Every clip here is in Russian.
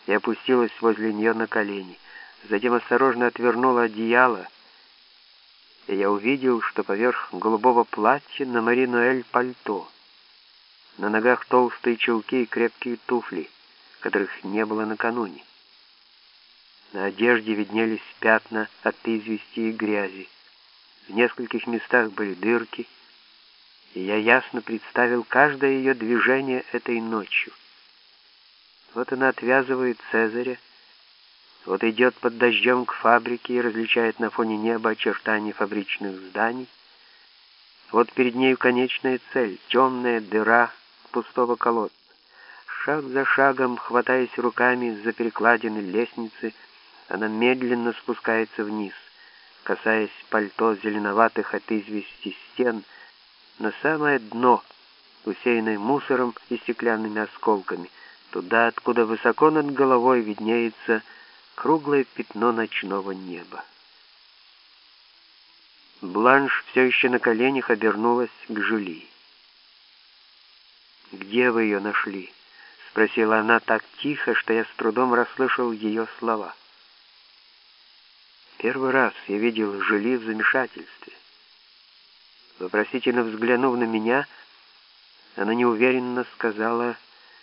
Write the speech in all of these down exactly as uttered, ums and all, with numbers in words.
и опустилась возле нее на колени. Затем осторожно отвернула одеяло, и я увидел, что поверх голубого платья на Мари Ноэль пальто. На ногах толстые чулки и крепкие туфли, которых не было накануне. На одежде виднелись пятна от извести и грязи. В нескольких местах были дырки, и я ясно представил каждое ее движение этой ночью. Вот она отвязывает Цезаря, вот идет под дождем к фабрике и различает на фоне неба очертания фабричных зданий. Вот перед нею конечная цель — темная дыра пустого колодца. Шаг за шагом, хватаясь руками за перекладины лестницы, она медленно спускается вниз, касаясь пальто зеленоватых от извести стен, на самое дно, усеянное мусором и стеклянными осколками, туда, откуда высоко над головой виднеется круглое пятно ночного неба. Бланш все еще на коленях обернулась к Жюли. «Где вы ее нашли?» — спросила она так тихо, что я с трудом расслышал ее слова. Первый раз я видел Жюли в замешательстве. Вопросительно взглянув на меня, она неуверенно сказала: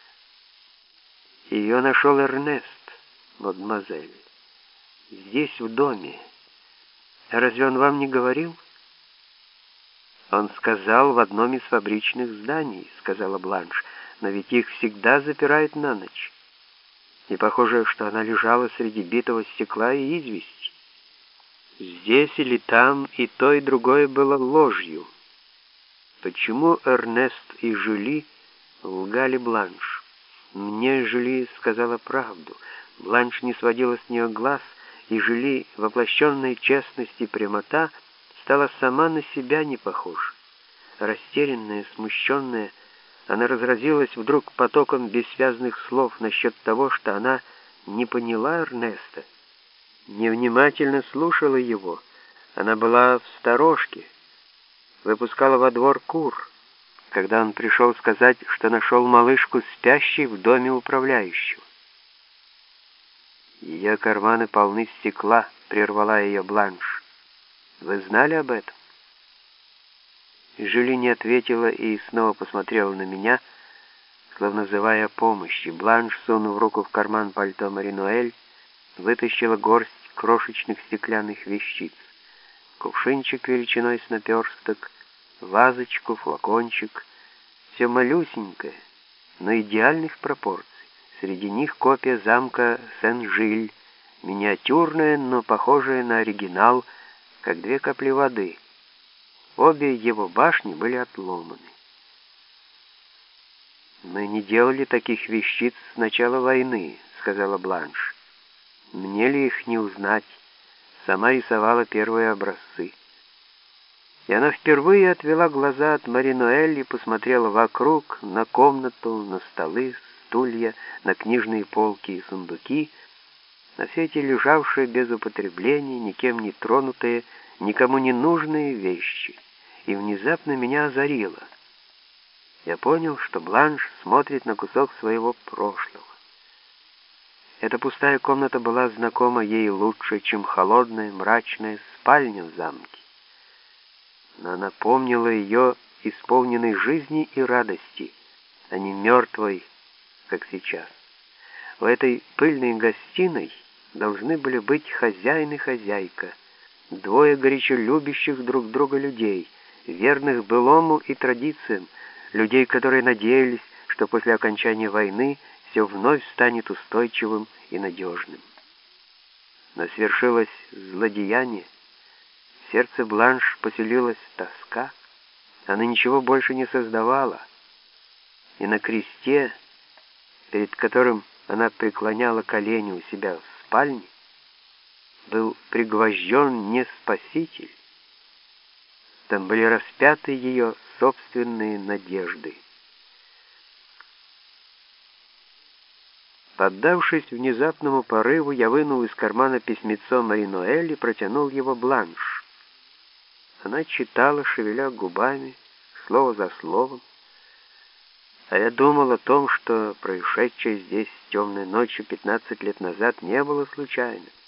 «Ее нашел Эрнест, мадемуазель, здесь, в доме. Разве он вам не говорил?» «Он сказал, в одном из фабричных зданий», — сказала Бланш, «но ведь их всегда запирают на ночь. И похоже, что она лежала среди битого стекла и извести. Здесь или там и то, и другое было ложью. Почему Эрнест и Жюли лгали Бланш? Мне Жюли сказала правду. Бланш не сводила с нее глаз, и Жюли, воплощенная честность и прямота, стала сама на себя не похожа. Растерянная, смущенная, она разразилась вдруг потоком бессвязных слов насчет того, что она не поняла Эрнеста, невнимательно слушала его. Она была в сторожке, выпускала во двор кур, когда он пришел сказать, что нашел малышку спящей в доме управляющего. «Ее карманы полны стекла», — прервала ее Бланш. «Вы знали об этом?» Жюли не ответила и снова посмотрела на меня, словно взывая о помощи. Бланш, сунув руку в карман пальто Мари Ноэль, вытащила горсть крошечных стеклянных вещиц. Кувшинчик величиной с наперсток, вазочку, флакончик. Все малюсенькое, но идеальных пропорций. Среди них копия замка Сен-Жиль, миниатюрная, но похожая на оригинал, как две капли воды. Обе его башни были отломаны. «Мы не делали таких вещиц с начала войны», — сказала Бланш. «Мне ли их не узнать? Сама рисовала первые образцы». И она впервые отвела глаза от Мари Ноэль и посмотрела вокруг, на комнату, на столы, стулья, на книжные полки и сундуки, на все эти лежавшие без употребления, никем не тронутые, никому не нужные вещи. И внезапно меня озарило. Я понял, что Бланш смотрит на кусок своего прошлого. Эта пустая комната была знакома ей лучше, чем холодная, мрачная спальня в замке. Но она помнила ее исполненной жизни и радости, а не мертвой, как сейчас. В этой пыльной гостиной должны были быть хозяин и хозяйка, двое горячо любящих друг друга людей, верных былому и традициям, людей, которые надеялись, что после окончания войны все вновь станет устойчивым и надежным. Но свершилось злодеяние, в сердце Бланш поселилась тоска, она ничего больше не создавала, и на кресте, перед которым она преклоняла колени у себя в спальне, был пригвожден не Спаситель. Там были распяты ее собственные надежды. Поддавшись внезапному порыву, я вынул из кармана письмецо Мари Ноэль и протянул его Бланш. Она читала, шевеля губами, слово за словом, а я думал о том, что происшедшее здесь темной ночью пятнадцать лет назад не было случайным.